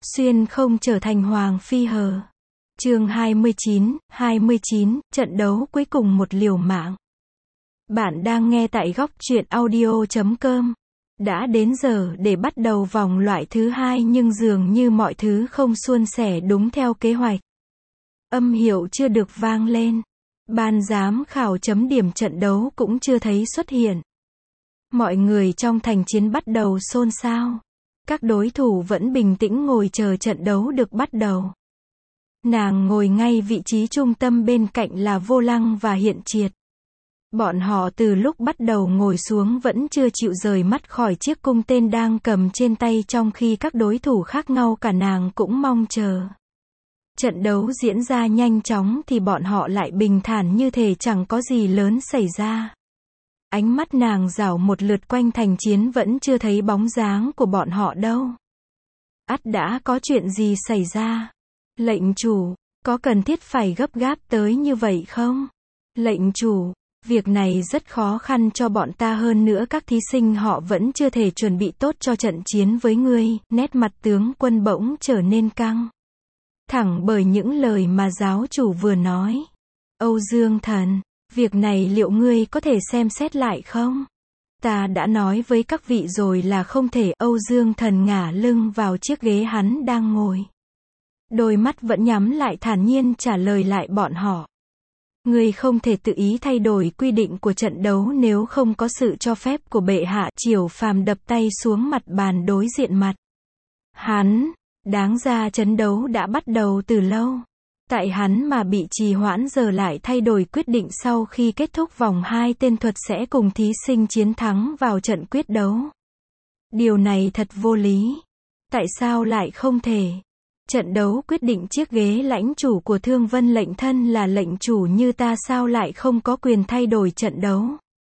Xuyên không trở thành Hoàng Phi hờ. Chương 29, trận đấu cuối cùng một liều mạng. Bạn đang nghe tại góc truyện audio.com. Đã đến giờ để bắt đầu vòng loại thứ hai nhưng dường như mọi thứ không suôn sẻ đúng theo kế hoạch. Âm hiệu chưa được vang lên. Ban giám khảo chấm điểm trận đấu cũng chưa thấy xuất hiện. Mọi người trong thành chiến bắt đầu xôn xao. Các đối thủ vẫn bình tĩnh ngồi chờ trận đấu được bắt đầu. Nàng ngồi ngay vị trí trung tâm bên cạnh là Vô Lăng và Hiện Triệt. Bọn họ từ lúc bắt đầu ngồi xuống vẫn chưa chịu rời mắt khỏi chiếc cung tên đang cầm trên tay, trong khi các đối thủ khác nhau cả nàng cũng mong chờ. Trận đấu diễn ra nhanh chóng thì bọn họ lại bình thản như thể chẳng có gì lớn xảy ra. Ánh mắt nàng dảo một lượt quanh thành chiến vẫn chưa thấy bóng dáng của bọn họ đâu. Ắt đã có chuyện gì xảy ra? Lệnh chủ, có cần thiết phải gấp gáp tới như vậy không? Lệnh chủ, việc này rất khó khăn cho bọn ta, hơn nữa các thí sinh họ vẫn chưa thể chuẩn bị tốt cho trận chiến với ngươi. Nét mặt tướng quân bỗng trở nên căng thẳng bởi những lời mà giáo chủ vừa nói. Âu Dương Thần, việc này liệu ngươi có thể xem xét lại không? Ta đã nói với các vị rồi là không thể. Âu Dương Thần ngả lưng vào chiếc ghế hắn đang ngồi. Đôi mắt vẫn nhắm lại, thản nhiên trả lời lại bọn họ. Ngươi không thể tự ý thay đổi quy định của trận đấu nếu không có sự cho phép của bệ hạ. Triều Phàm đập tay xuống mặt bàn đối diện mặt hắn. Đáng ra trận đấu đã bắt đầu từ lâu. Tại hắn mà bị trì hoãn giờ lại thay đổi quyết định sau khi kết thúc vòng 2, tên thuật sẽ cùng thí sinh chiến thắng vào trận quyết đấu. Điều này thật vô lý. Tại sao lại không thể? Trận đấu quyết định chiếc ghế lãnh chủ của Thương Vân lệnh, thân là lệnh chủ như ta sao lại không có quyền thay đổi trận đấu?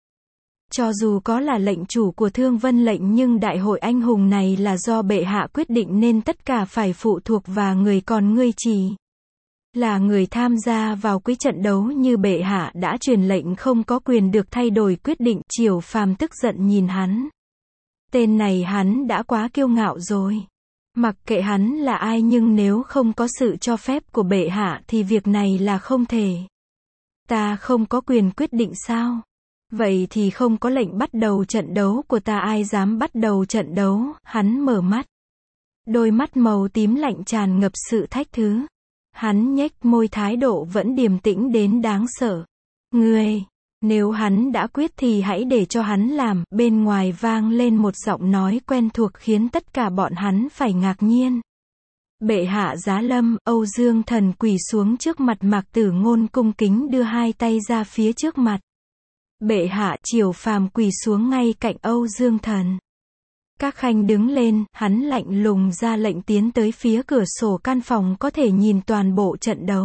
Cho dù có là lệnh chủ của Thương Vân lệnh nhưng đại hội anh hùng này là do bệ hạ quyết định nên tất cả phải phụ thuộc vào người, còn ngươi chỉ là người tham gia vào quý trận đấu, như bệ hạ đã truyền lệnh không có quyền được thay đổi quyết định. Triều Phàm tức giận nhìn hắn. Tên này hắn đã quá kiêu ngạo rồi. Mặc kệ hắn là ai nhưng nếu không có sự cho phép của bệ hạ thì việc này là không thể. Ta không có quyền quyết định sao? Vậy thì không có lệnh bắt đầu trận đấu của ta, ai dám bắt đầu trận đấu? Hắn mở mắt. Đôi mắt màu tím lạnh tràn ngập sự thách thứ. Hắn nhếch môi, thái độ vẫn điềm tĩnh đến đáng sợ. Ngươi, nếu hắn đã quyết thì hãy để cho hắn làm. Bên ngoài vang lên một giọng nói quen thuộc khiến tất cả bọn hắn phải ngạc nhiên. Bệ hạ giá lâm. Âu Dương Thần quỳ xuống trước mặt Mạc Tử Ngôn, cung kính đưa hai tay ra phía trước mặt. Bệ hạ. Triều Phàm quỳ xuống ngay cạnh Âu Dương Thần. Các khanh đứng lên, hắn lạnh lùng ra lệnh tiến tới phía cửa sổ căn phòng có thể nhìn toàn bộ trận đấu.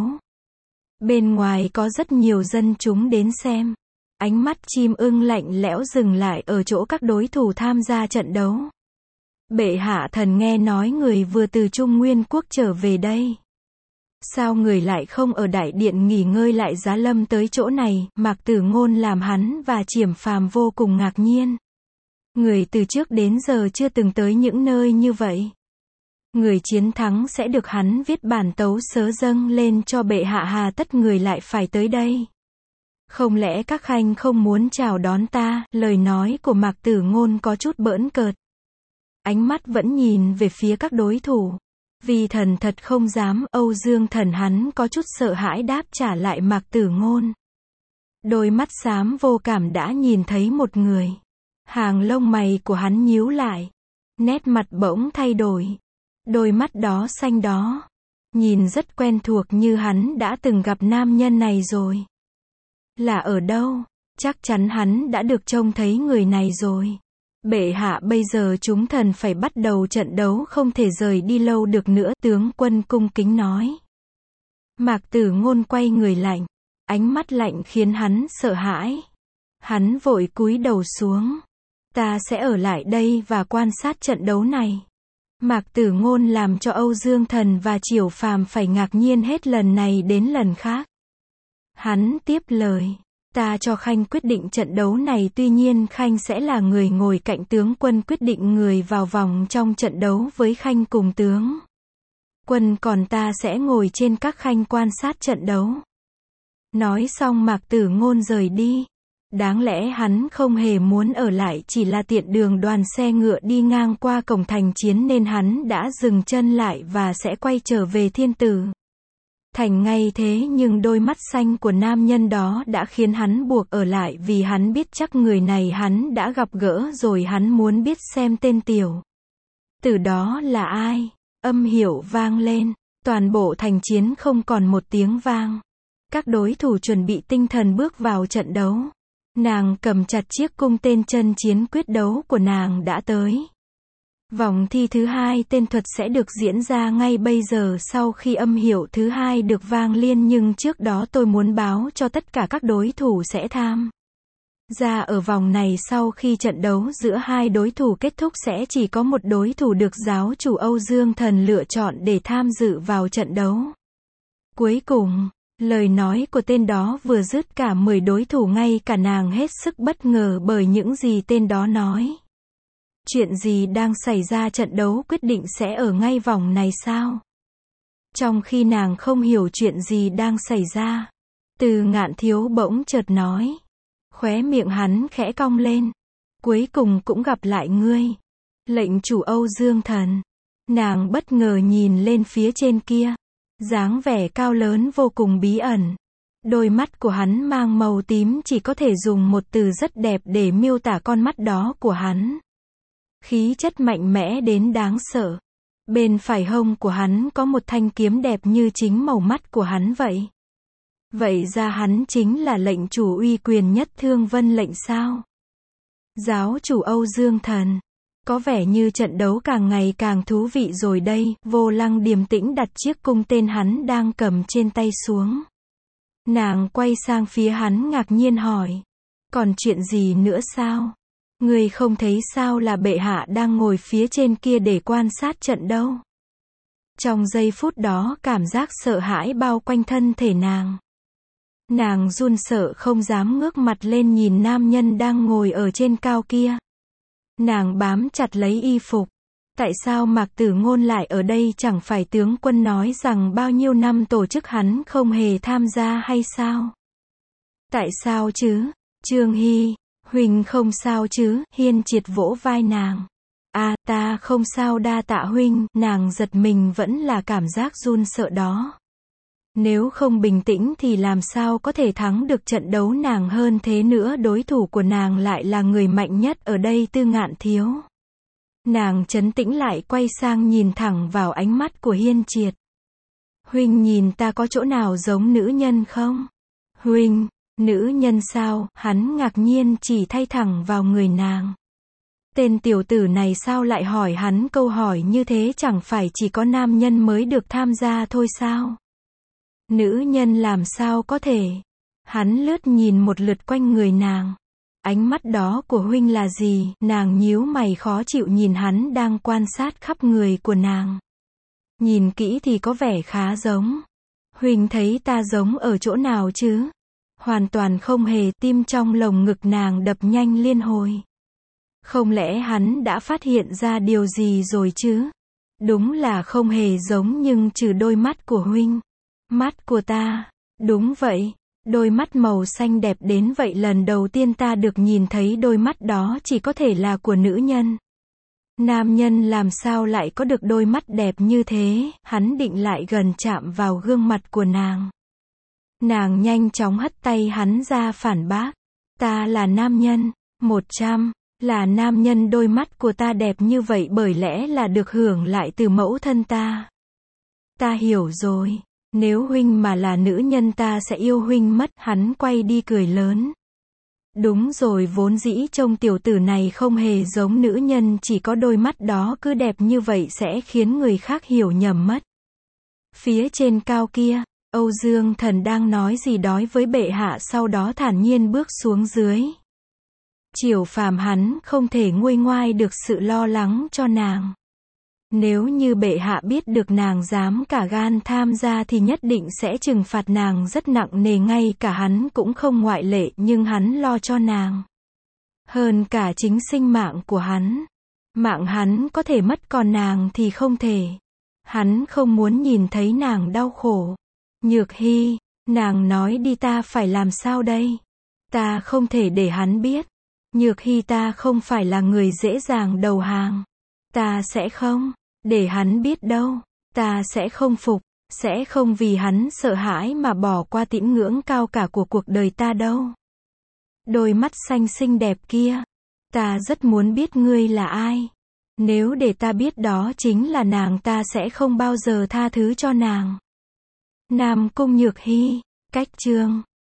Bên ngoài có rất nhiều dân chúng đến xem. Ánh mắt chim ưng lạnh lẽo dừng lại ở chỗ các đối thủ tham gia trận đấu. Bệ hạ, thần nghe nói người vừa từ Trung Nguyên quốc trở về đây. Sao người lại không ở đại điện nghỉ ngơi lại giá lâm tới chỗ này? Mạc Tử Ngôn làm hắn và Triều Phàm vô cùng ngạc nhiên. Người từ trước đến giờ chưa từng tới những nơi như vậy. Người chiến thắng sẽ được hắn viết bản tấu sớ dâng lên cho bệ hạ, hà tất người lại phải tới đây? Không lẽ các khanh không muốn chào đón ta? Lời nói của Mạc Tử Ngôn có chút bỡn cợt. Ánh mắt vẫn nhìn về phía các đối thủ. Vì thần thật không dám. Âu Dương Thần hắn có chút sợ hãi đáp trả lại Mạc Tử Ngôn. Đôi mắt xám vô cảm đã nhìn thấy một người. Hàng lông mày của hắn nhíu lại. Nét mặt bỗng thay đổi. Đôi mắt đó xanh đó. Nhìn rất quen thuộc, như hắn đã từng gặp nam nhân này rồi. Là ở đâu? Chắc chắn hắn đã được trông thấy người này rồi. Bệ hạ, bây giờ chúng thần phải bắt đầu trận đấu, không thể rời đi lâu được nữa. Tướng quân cung kính nói. Mạc Tử Ngôn quay người lạnh. Ánh mắt lạnh khiến hắn sợ hãi. Hắn vội cúi đầu xuống. Ta sẽ ở lại đây và quan sát trận đấu này. Mạc Tử Ngôn làm cho Âu Dương Thần và Triều Phàm phải ngạc nhiên hết lần này đến lần khác. Hắn tiếp lời. Ta cho khanh quyết định trận đấu này, tuy nhiên khanh sẽ là người ngồi cạnh tướng quân quyết định người vào vòng trong trận đấu với khanh cùng tướng. Quân còn ta sẽ ngồi trên các khanh quan sát trận đấu. Nói xong Mạc Tử Ngôn rời đi. Đáng lẽ hắn không hề muốn ở lại, chỉ là tiện đường đoàn xe ngựa đi ngang qua cổng thành chiến nên hắn đã dừng chân lại và sẽ quay trở về Thiên Tử Thành ngay thế, nhưng đôi mắt xanh của nam nhân đó đã khiến hắn buộc ở lại, vì hắn biết chắc người này hắn đã gặp gỡ rồi. Hắn muốn biết xem tên tiểu tử đó là ai. Âm hiệu vang lên, toàn bộ thành chiến không còn một tiếng vang. Các đối thủ chuẩn bị tinh thần bước vào trận đấu. Nàng cầm chặt chiếc cung tên, chân chiến quyết đấu của nàng đã tới. Vòng thi thứ 2 tên thuật sẽ được diễn ra ngay bây giờ sau khi âm hiệu thứ 2 được vang lên, nhưng trước đó tôi muốn báo cho tất cả các đối thủ sẽ tham gia ở vòng này. Sau khi trận đấu giữa hai đối thủ kết thúc sẽ chỉ có một đối thủ được giáo chủ Âu Dương Thần lựa chọn để tham dự vào trận đấu cuối cùng. Lời nói của tên đó vừa dứt, cả 10 đối thủ, ngay cả nàng hết sức bất ngờ bởi những gì tên đó nói. Chuyện gì đang xảy ra, trận đấu quyết định sẽ ở ngay vòng này sao? Trong khi nàng không hiểu chuyện gì đang xảy ra, Từ Ngạn Thiếu bỗng chợt nói. Khóe miệng hắn khẽ cong lên. Cuối cùng cũng gặp lại ngươi, lệnh chủ Âu Dương Thần. Nàng bất ngờ nhìn lên phía trên kia. Dáng vẻ cao lớn vô cùng bí ẩn. Đôi mắt của hắn mang màu tím, chỉ có thể dùng một từ rất đẹp để miêu tả con mắt đó của hắn. Khí chất mạnh mẽ đến đáng sợ. Bên phải hông của hắn có một thanh kiếm đẹp như chính màu mắt của hắn vậy. Vậy ra hắn chính là lệnh chủ uy quyền nhất Thương Vân lệnh sao? Giáo chủ Âu Dương Thần. Có vẻ như trận đấu càng ngày càng thú vị rồi đây. Vô Lăng điềm tĩnh đặt chiếc cung tên hắn đang cầm trên tay xuống. Nàng quay sang phía hắn ngạc nhiên hỏi. Còn chuyện gì nữa sao? Ngươi không thấy sao là bệ hạ đang ngồi phía trên kia để quan sát trận đâu? Trong giây phút đó cảm giác sợ hãi bao quanh thân thể nàng. Nàng run sợ không dám ngước mặt lên nhìn nam nhân đang ngồi ở trên cao kia. Nàng bám chặt lấy y phục. Tại sao Mạc Tử Ngôn lại ở đây? Chẳng phải tướng quân nói rằng bao nhiêu năm tổ chức hắn không hề tham gia hay sao? Tại sao chứ? Trương Hy, huynh không sao chứ? Hiên Triệt vỗ vai nàng. Ta không sao, đa tạ huynh. Nàng giật mình, vẫn là cảm giác run sợ đó. Nếu không bình tĩnh thì làm sao có thể thắng được trận đấu. Nàng hơn thế nữa, đối thủ của nàng lại là người mạnh nhất ở đây, Tư Ngạn Thiếu. Nàng trấn tĩnh lại, quay sang nhìn thẳng vào ánh mắt của Hiên Triệt. Huynh nhìn ta có chỗ nào giống nữ nhân không? Huynh, nữ nhân sao? Hắn ngạc nhiên chỉ thay thẳng vào người nàng. Tên tiểu tử này sao lại hỏi hắn câu hỏi như thế? Chẳng phải chỉ có nam nhân mới được tham gia thôi sao? Nữ nhân làm sao có thể? Hắn lướt nhìn một lượt quanh người nàng. Ánh mắt đó của huynh là gì? Nàng nhíu mày khó chịu nhìn hắn đang quan sát khắp người của nàng. Nhìn kỹ thì có vẻ khá giống. Huynh thấy ta giống ở chỗ nào chứ? Hoàn toàn không hề. Tim trong lồng ngực nàng đập nhanh liên hồi. Không lẽ hắn đã phát hiện ra điều gì rồi chứ? Đúng là không hề giống, nhưng trừ đôi mắt của huynh. Mắt của ta. Đúng vậy. Đôi mắt màu xanh đẹp đến vậy, lần đầu tiên ta được nhìn thấy đôi mắt đó, chỉ có thể là của nữ nhân. Nam nhân làm sao lại có được đôi mắt đẹp như thế? Hắn định lại gần chạm vào gương mặt của nàng. Nàng nhanh chóng hất tay hắn ra phản bác. Ta là nam nhân. 100. Là nam nhân, đôi mắt của ta đẹp như vậy bởi lẽ là được hưởng lại từ mẫu thân ta. Ta hiểu rồi. Nếu huynh mà là nữ nhân ta sẽ yêu huynh mất. Hắn quay đi cười lớn. Đúng rồi, vốn dĩ trông tiểu tử này không hề giống nữ nhân, chỉ có đôi mắt đó cứ đẹp như vậy sẽ khiến người khác hiểu nhầm mất. Phía trên cao kia, Âu Dương Thần đang nói gì đó với bệ hạ, sau đó thản nhiên bước xuống dưới. Triều phàm hắn không thể nguôi ngoai được sự lo lắng cho nàng. Nếu như bệ hạ biết được nàng dám cả gan tham gia thì nhất định sẽ trừng phạt nàng rất nặng nề, ngay cả hắn cũng không ngoại lệ, nhưng hắn lo cho nàng. Hơn cả chính sinh mạng của hắn. Mạng hắn có thể mất, còn nàng thì không thể. Hắn không muốn nhìn thấy nàng đau khổ. Nhược Hy, nàng nói đi ta phải làm sao đây? Ta không thể để hắn biết. Nhược Hy ta không phải là người dễ dàng đầu hàng. Ta sẽ không để hắn biết đâu. Ta sẽ không phục, sẽ không vì hắn sợ hãi mà bỏ qua tín ngưỡng cao cả của cuộc đời ta đâu. Đôi mắt xanh xinh đẹp kia. Ta rất muốn biết ngươi là ai. Nếu để ta biết đó chính là nàng ta sẽ không bao giờ tha thứ cho nàng. Nam Cung Nhược Hy, cách chương